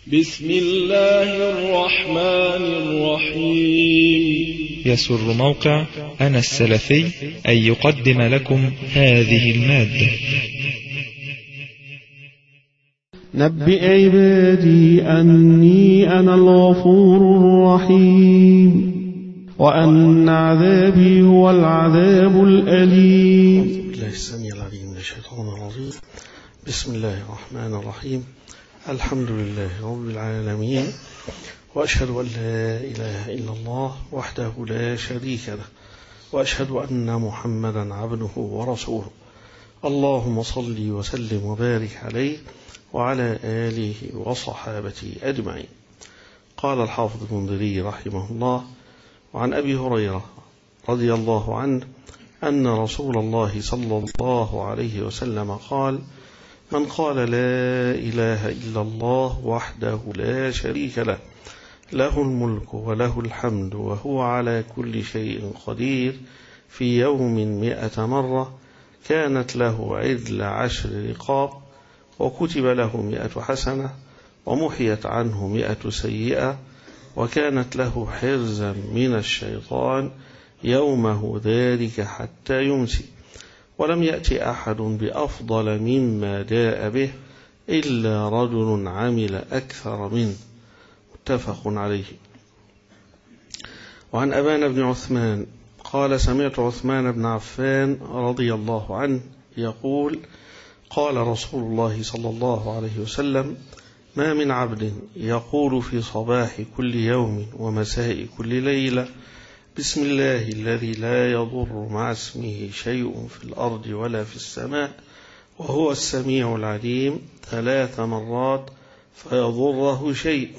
بسم الله الرحمن الرحيم. يسر موقع أنا السلفي أن يقدم لكم هذه المادة. نبئ عبادي أني أنا الغفور الرحيم وأن عذابي هو العذاب الأليم. الله السميع العليم من الشيطان الرجيم. بسم الله الرحمن الرحيم. الحمد لله رب العالمين، وأشهد أن لا إله إلا الله وحده لا شريك له، وأشهد أن محمدا عبده ورسوله. اللهم صل وسلم وبارك عليه وعلى آله وصحابته أجمعين. قال الحافظ المنذري رحمه الله: وعن أبي هريرة رضي الله عنه أن رسول الله صلى الله عليه وسلم قال: من قال لا إله إلا الله وحده لا شريك له، له الملك وله الحمد وهو على كل شيء قدير، في يوم 100 مرة، كانت له عدل 10 رقاب، وكتب له 100 حسنة، ومحيت عنه 100 سيئة، وكانت له حرزا من الشيطان يومه ذلك حتى يمسي، ولم يأتي أحد بأفضل مما جاء به إلا رجل عمل أكثر منه. متفق عليه. وعن أبان بن عثمان قال: سمعت عثمان بن عفان رضي الله عنه يقول: قال رسول الله صلى الله عليه وسلم: ما من عبد يقول في صباح كل يوم ومساء كل ليلة: بسم الله الذي لا يضر مع اسمه شيء في الأرض ولا في السماء وهو السميع العليم 3 مرات فيضره شيء.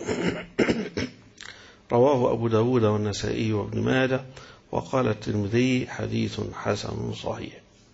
رواه أبو داود والنسائي وابن ماجه، وقال الترمذي: حديث حسن صحيح.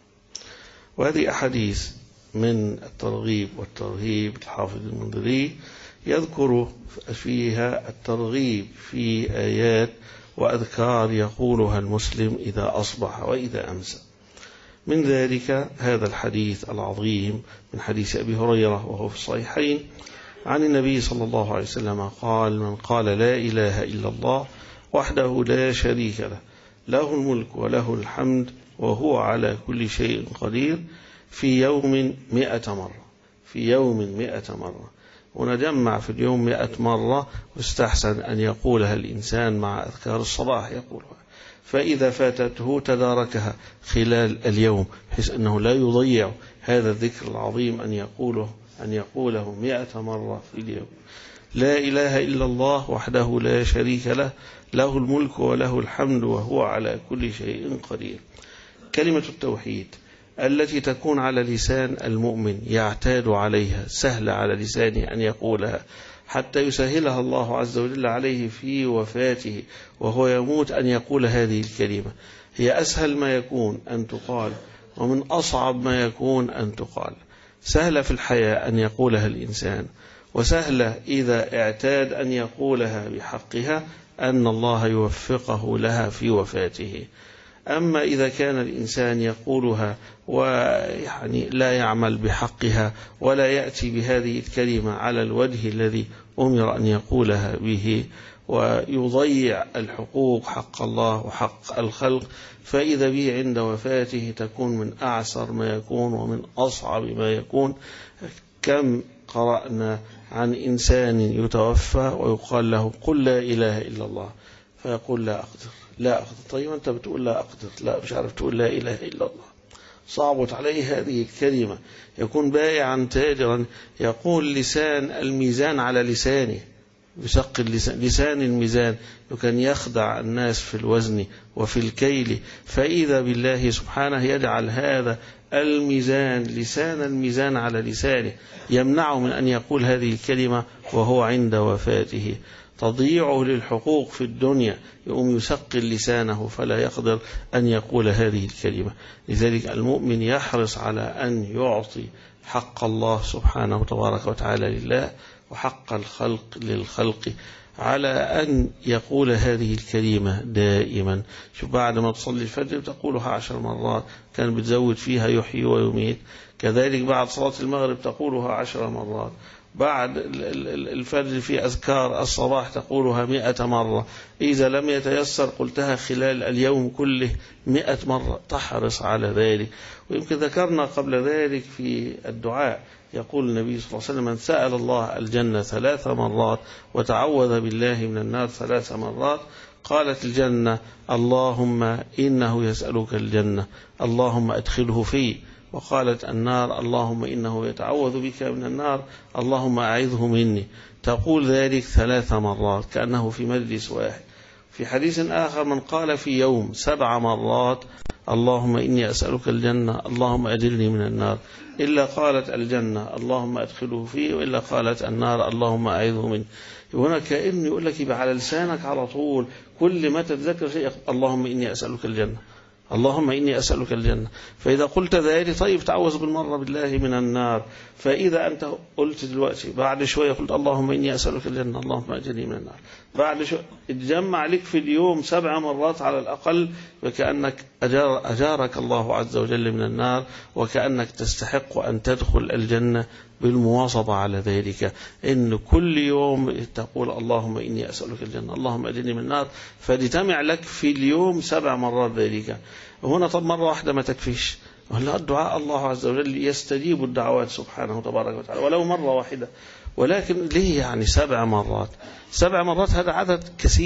وهذه أحاديث من الترغيب والترهيب. الحافظ المنذري يذكر فيها الترغيب في آيات وأذكار يقولها المسلم إذا أصبح وإذا أمسى. من ذلك هذا الحديث العظيم من حديث أبي هريرة وهو في الصحيحين عن النبي صلى الله عليه وسلم قال: من قال لا إله إلا الله وحده لا شريك له، له الملك وله الحمد وهو على كل شيء قدير، في يوم 100 مرة. في يوم 100 مرة، ونجمع في اليوم 100 مرة، واستحسن أن يقولها الإنسان مع أذكار الصباح يقولها، فإذا فاتته تداركها خلال اليوم، بحيث أنه لا يضيع هذا الذكر العظيم أن يقوله 100 مرة في اليوم. لا إله إلا الله وحده لا شريك له، له الملك وله الحمد وهو على كل شيء قدير. كلمة التوحيد التي تكون على لسان المؤمن يعتاد عليها، سهل على لسانه أن يقولها حتى يسهلها الله عز وجل عليه في وفاته وهو يموت، أن يقول هذه الكلمة. هي أسهل ما يكون أن تقال، ومن أصعب ما يكون أن تقال. سهلة في الحياة أن يقولها الإنسان، وسهلة إذا اعتاد أن يقولها بحقها أن الله يوفقه لها في وفاته. أما إذا كان الإنسان يقولها ويعني لا يعمل بحقها ولا يأتي بهذه الكلمة على الوجه الذي أمر أن يقولها به، ويضيع الحقوق، حق الله وحق الخلق، فإذا به عند وفاته تكون من أعسر ما يكون ومن أصعب ما يكون. كم قرأنا عن إنسان يتوفى ويقال له: قل لا إله إلا الله، فيقول: لا أقدر. لا أقدر. طيب أنت بتقول لا أقدر، لا مش عارف تقول لا إله إلا الله. صعبت عليه هذه الكلمة. يكون بائعا تاجرا، يقول لسان الميزان على لسانه، بشق لسان الميزان، وكان يخدع الناس في الوزن وفي الكيل، فإذا بالله سبحانه يجعل هذا الميزان، لسان الميزان على لسانه، يمنعه من أن يقول هذه الكلمة وهو عند وفاته. تضييعه للحقوق في الدنيا، يقوم يثقل لسانه فلا يقدر أن يقول هذه الكلمة. لذلك المؤمن يحرص على أن يعطي حق الله سبحانه وتبارك وتعالى لله، وحق الخلق للخلق، على أن يقول هذه الكلمة دائما. شوف، بعد ما تصلي الفجر تقولها 10 مرات، كان بتزود فيها يحيي ويميت. كذلك بعد صلاة المغرب تقولها 10 مرات، بعد الفجر في أذكار الصباح تقولها 100 مرة، إذا لم يتيسر قلتها خلال اليوم كله 100 مرة. تحرص على ذلك. ويمكن ذكرنا قبل ذلك في الدعاء يقول النبي صلى الله عليه وسلم: من سأل الله الجنة 3 مرات وتعوذ بالله من النار 3 مرات قالت الجنة: اللهم إنه يسألك الجنة اللهم أدخله فيه. وقالت النار: اللهم إنه يتعوذ بك من النار اللهم أعذه مني. تقول ذلك 3 مرات كأنه في مجلس واحد. في حديث آخر: من قال في يوم 7 مرات اللهم إني أسألك الجنة اللهم أجرني من النار إلا قالت الجنة اللهم أدخله فيه، وإلا قالت النار اللهم أعذه مني. هنا كأنه يقول لك يبقى على لسانك على طول كل ما تتذكر شيء اللهم إني أسألك الجنة اللهم إني أسألك الجنة. فإذا قلت ذلك طيب تعوذ بالمرة بالله من النار. فإذا أنت قلت دلوقتي بعد شوية قلت اللهم إني أسألك الجنة اللهم أجرني من النار، بعد شوية اتجمع لك في اليوم 7 مرات على الأقل، وكأنك أجارك الله عز وجل من النار، وكأنك تستحق أن تدخل الجنة بالمواظبة على ذلك. إن كل يوم تقول اللهم إني أسألك الجنة اللهم أجرني من النار، فاجتمع لك في اليوم 7 مرات ذلك. هنا طب مرة واحدة ما تكفيش، ولا الدعاء الله عز وجل يستجيب الدعوات سبحانه تبارك وتعالى ولو مرة واحدة. ولكن ليه يعني 7 مرات؟ 7 مرات هذا عدد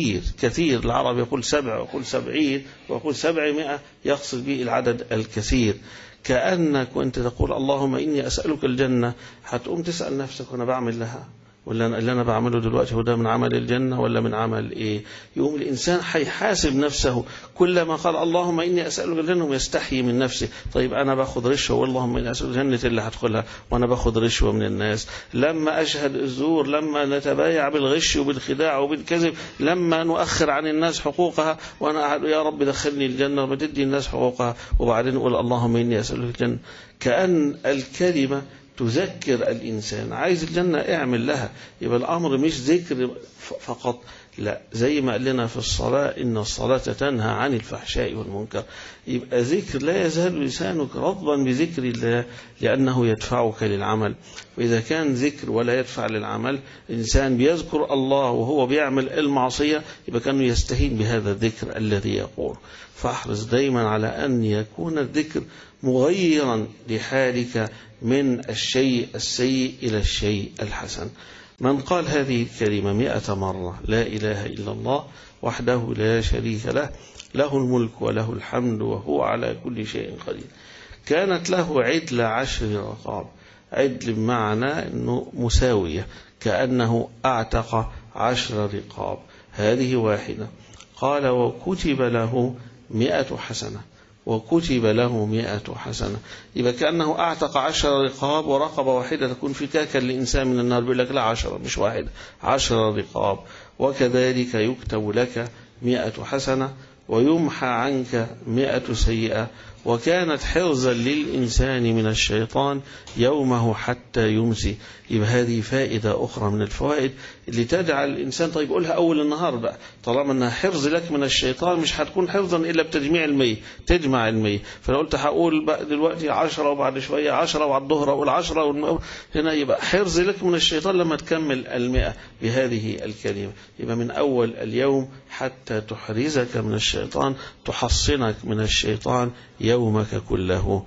كثير. العرب يقول 7 ويقول 70 ويقول 700، يقصد به العدد الكثير. كأنك وانت تقول اللهم إني أسألك الجنة هتقوم تسأل نفسك وانا بعمل لها، ولا اللي أنا بعمله دلوقتي هو ده من عمل الجنة ولا من عمل إيه؟ يقوم الإنسان هيحاسب نفسه كلما قال اللهم إني أسألك الجنة ويستحيي من نفسه. طيب أنا باخد رشوة واللهم إني أسألك الجنة اللي هدخلها وأنا باخد رشوة من الناس، لما أشهد الزور، لما نتبايع بالغش وبالخداع وبالكذب، لما نؤخر عن الناس حقوقها وأنا يا رب دخلني الجنة وما تدي الناس حقوقها، وبعدين نقول اللهم إني أسألك الجنة. كأن الكلمة تذكر الإنسان عايز الجنة اعمل لها. يبقى الأمر مش ذكر فقط، لا، زي ما قال لنا في الصلاة إن الصلاة تنهى عن الفحشاء والمنكر. يبقى ذكر لا يزال لسانك رطبا بذكر الله لأنه يدفعك للعمل. وإذا كان ذكر ولا يدفع للعمل، الإنسان بيذكر الله وهو بيعمل المعصية، يبقى كانه يستهين بهذا الذكر الذي يقول. فاحرص دايما على أن يكون الذكر مغيرا لحالك من الشيء السيء إلى الشيء الحسن. من قال هذه الكلمة 100 مرة لا إله إلا الله وحده لا شريك له، له الملك وله الحمد وهو على كل شيء قدير، كانت له عدل 10 رقاب. عدل بمعنى أنه مساوية، كأنه أعتق 10 رقاب. هذه واحدة. قال وكتب له 100 حسنة، وكتب له 100 حسنة. يبقى كأنه أعتق 10 رقاب، ورقبة واحدة تكون فكاكا لإنسان من النار. بيقول لك لا 10 مش واحدة، 10 رقاب. وكذلك يكتب لك 100 حسنة ويمحى عنك 100 سيئة، وكانت حرزا للإنسان من الشيطان يومه حتى يمسي. يبقى هذه فائدة أخرى من الفوائد اللي تجعل الإنسان طيب قولها أول النهار بقى، طالما أنها حرز لك من الشيطان مش هتكون حرزا إلا بتجميع المية، تجمع المية. فلو قلت هقول بقى دلوقتي 10 وبعد شوية 10 وبعد الظهر أقول 10 هنا يبقى حرز لك من الشيطان لما تكمل 100 بهذه الكلمة. يبقى من أول اليوم حتى تحرزك من الشيطان، تحصنك من الشيطان يومك كله.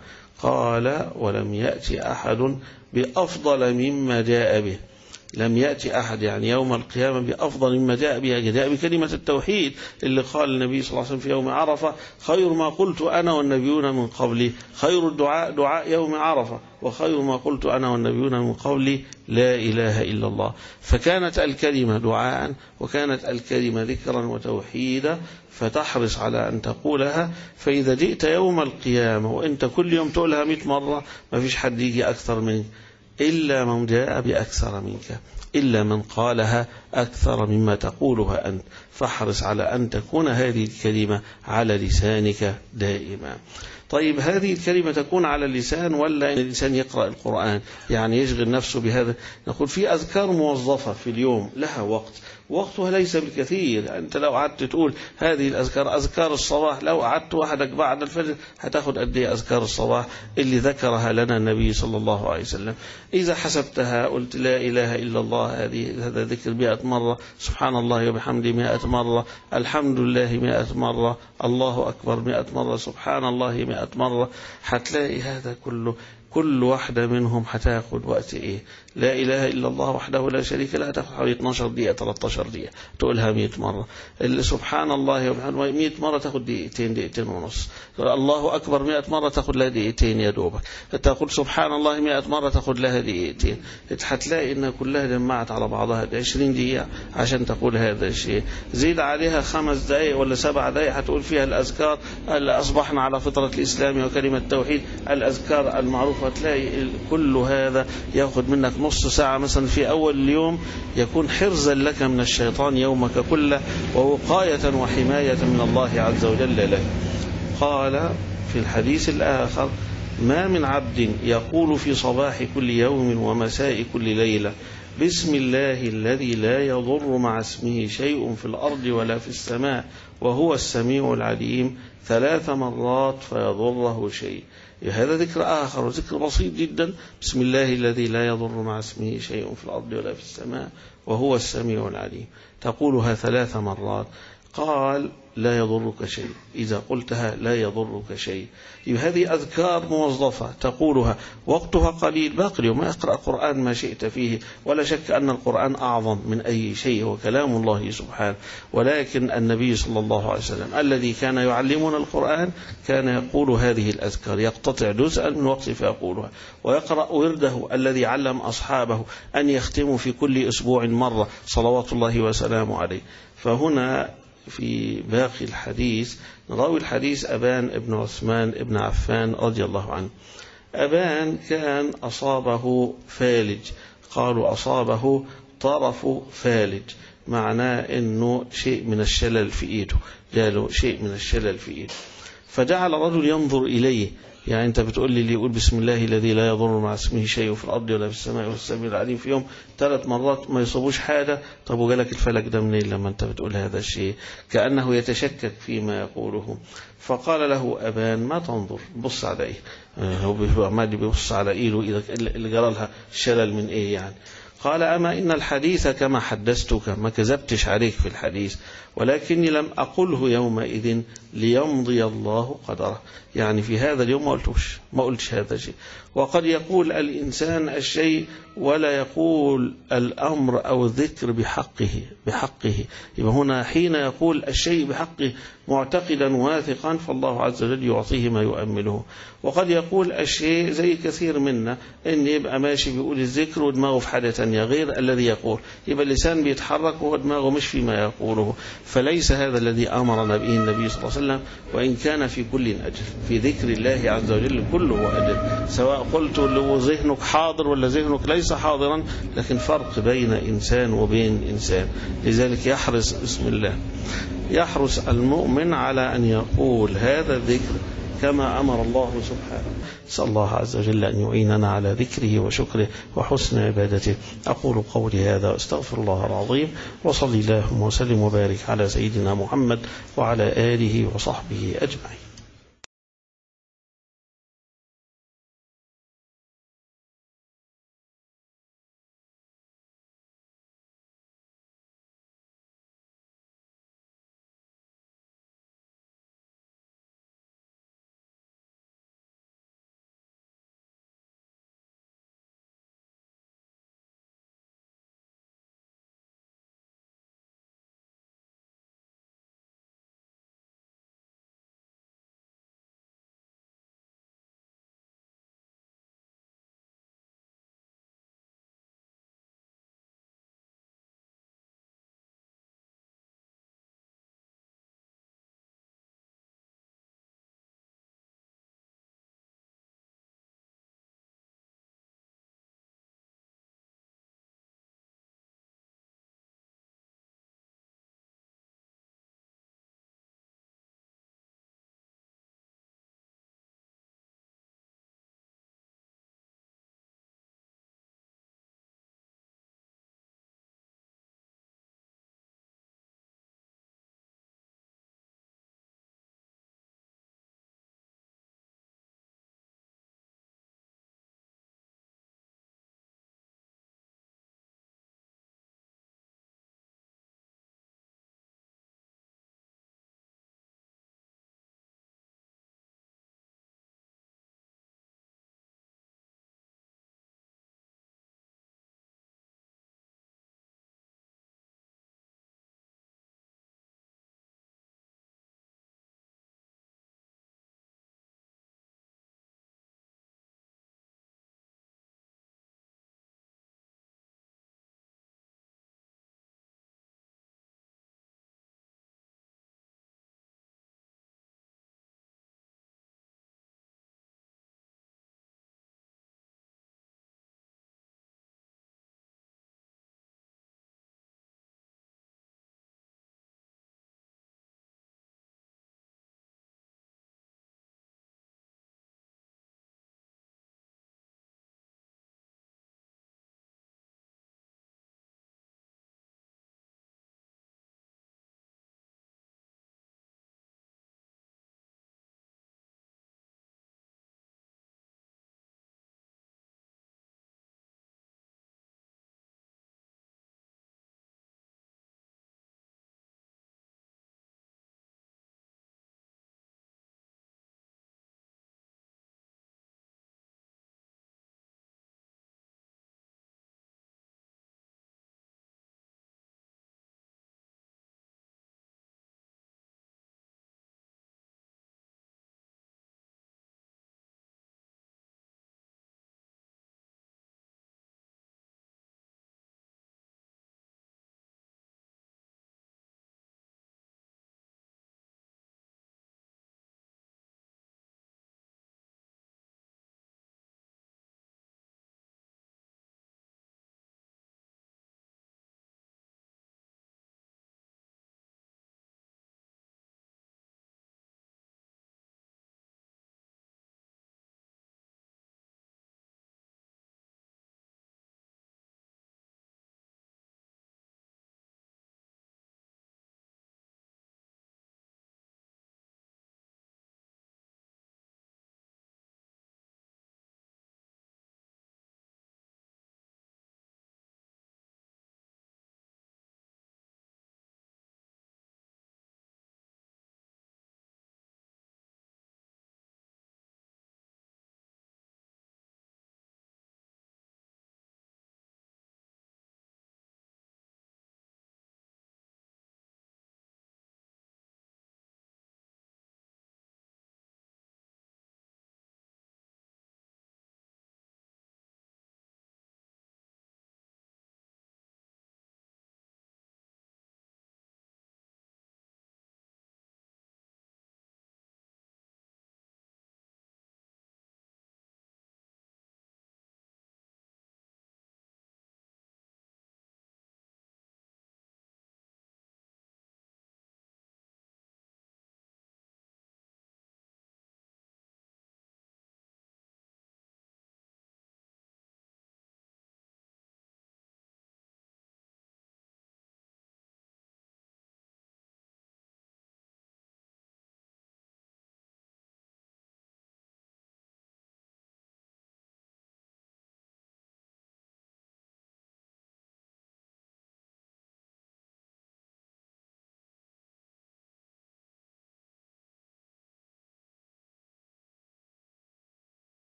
قال ولم يأتي أحد بأفضل مما جاء به. لم يأتي أحد يعني يوم القيامة بأفضل مما جاء به، جاء بكلمة التوحيد اللي قال النبي صلى الله عليه وسلم في يوم عرفة خير ما قلت أنا والنبيون من قبلي. خير الدعاء دعاء يوم عرفة، وخير ما قلت أنا والنبيون من قبلي لا إله إلا الله. فكانت الكلمة دعاء، وكانت الكلمة ذكرا وتوحيدا، فتحرص على أن تقولها. فإذا جئت يوم القيامة وأنت كل يوم تقولها 100 مرة، ما فيش حد يجي أكثر منك إلا من جاء بأكثر منك، إلا من قالها أكثر مما تقولها أنت. فاحرص على أن تكون هذه الكلمة على لسانك دائما. طيب هذه الكلمة تكون على اللسان ولا إن الإنسان يقرأ القرآن يعني يشغل نفسه بهذا؟ نقول في أذكار موظفة في اليوم لها وقتها ليس بالكثير. أنت لو قعدت تقول هذه الأذكار أذكار الصباح، لو قعدت وحدك بعد الفجر هتاخد قد ايه أذكار الصباح اللي ذكرها لنا النبي صلى الله عليه وسلم؟ إذا حسبتها قلت لا إله إلا الله هذا ذكر 100 مرة، سبحان الله وبحمده 100 مرة، الحمد لله 100 مرة، الله أكبر 100 مرة، سبحان الله 100 مرة، هتلاقي هذا كل واحدة منهم هتاخد وقت ايه؟ لا إله إلا الله وحده لا شريك له هتاخد حوالي 12 دقيقة 13 دقيقة تقولها 100 مرة. اللي سبحان الله وبحمده 100 مرة تاخد دقيقتين ونص. الله أكبر 100 مرة تاخد لها دقيقتين يا دوبك. تقول سبحان الله 100 مرة تاخد لها دقيقتين. هتلاقي إنها كلها جمعت على بعضها 20 دقيقة عشان تقول هذا الشيء. زيد عليها 5 دقائق ولا 7 دقائق هتقول فيها الأذكار اللي أصبحنا على فطرة الإسلام وكلمة التوحيد، الأذكار المعروفة. هتلاقي كل هذا يأخذ منك نص ساعة مثلا في أول اليوم، يكون حرزا لك من الشيطان يومك كله ووقاية وحماية من الله عز وجل لك. قال في الحديث الآخر: ما من عبد يقول في صباح كل يوم ومساء كل ليلة بسم الله الذي لا يضر مع اسمه شيء في الأرض ولا في السماء وهو السميع العليم 3 مرات فيضره شيء. هذا ذكر آخر وذكر بسيط جدا: بسم الله الذي لا يضر مع اسمه شيء في الأرض ولا في السماء وهو السميع العليم، تقولها 3 مرات. قال: لا يضرك شيء. إذا قلتها لا يضرك شيء. هذه أذكار موظفة تقولها، وقتها قليل، باقي اليوم اقرأ القرآن ما شئت فيه، ولا شك أن القرآن أعظم من أي شيء وكلام الله سبحانه. ولكن النبي صلى الله عليه وسلم الذي كان يعلمنا القرآن كان يقول هذه الأذكار، يقتطع جزءا من وقته فيقولها، ويقرأ ورده الذي علم أصحابه أن يختموا في كل أسبوع مرة صلوات الله وسلامه عليه. فهنا في باقي الحديث نراوي الحديث أبان ابن عثمان ابن عفان رضي الله عنه. أبان كان أصابه فالج، قالوا أصابه طرف فالج، معناه أنه شيء من الشلل في إيده، جاله شيء من الشلل في إيده. فجعل رجل ينظر إليه، يعني أنت بتقول لي اللي يقول بسم الله الذي لا يضر مع اسمه شيء في الأرض ولا في السماء والسميع العليم في يوم 3 مرات ما يصابوش حاجة. طب وجالك الفلك ده منين لما أنت بتقول هذا الشيء؟ كأنه يتشكك فيما يقوله. فقال له أبان: ما تنظر، بص على إيه؟ هو عمال بيبص على إيده، إذا اللي جرى لها شلل من إيه يعني؟ قال: أما إن الحديث كما حدثتك، ما كذبتش عليك في الحديث، ولكني لم أقله يومئذ ليمضي الله قدره، يعني في هذا اليوم ما قلتش هذا الشيء. وقد يقول الإنسان الشيء ولا يقول الأمر أو الذكر بحقه. يبقى هنا حين يقول الشيء بحقه معتقدا واثقا فالله عز وجل يعطيه ما يؤمله. وقد يقول الشيء زي كثير منا إن يبقى ماشي بيقول الذكر ودماغه في حاجة تانية غير الذي يقول، يبقى اللسان بيتحرك وهو دماغه مش فيما يقوله. فليس هذا الذي أمرنا به النبي صلى الله عليه وسلم، وإن كان في كل أجر، في ذكر الله عز وجل كله أجر، سواء قلت له ذهنك حاضر ولا ذهنك ليس حاضرا، لكن فرق بين إنسان وبين إنسان. لذلك يحرص بسم الله، يحرص المؤمن على أن يقول هذا الذكر كما أمر الله سبحانه. نسأل الله عز وجل أن يعيننا على ذكره وشكره وحسن عبادته. أقول قولي هذا واستغفر الله العظيم، وصلي اللهم وسلم وبارك على سيدنا محمد وعلى آله وصحبه أجمعين.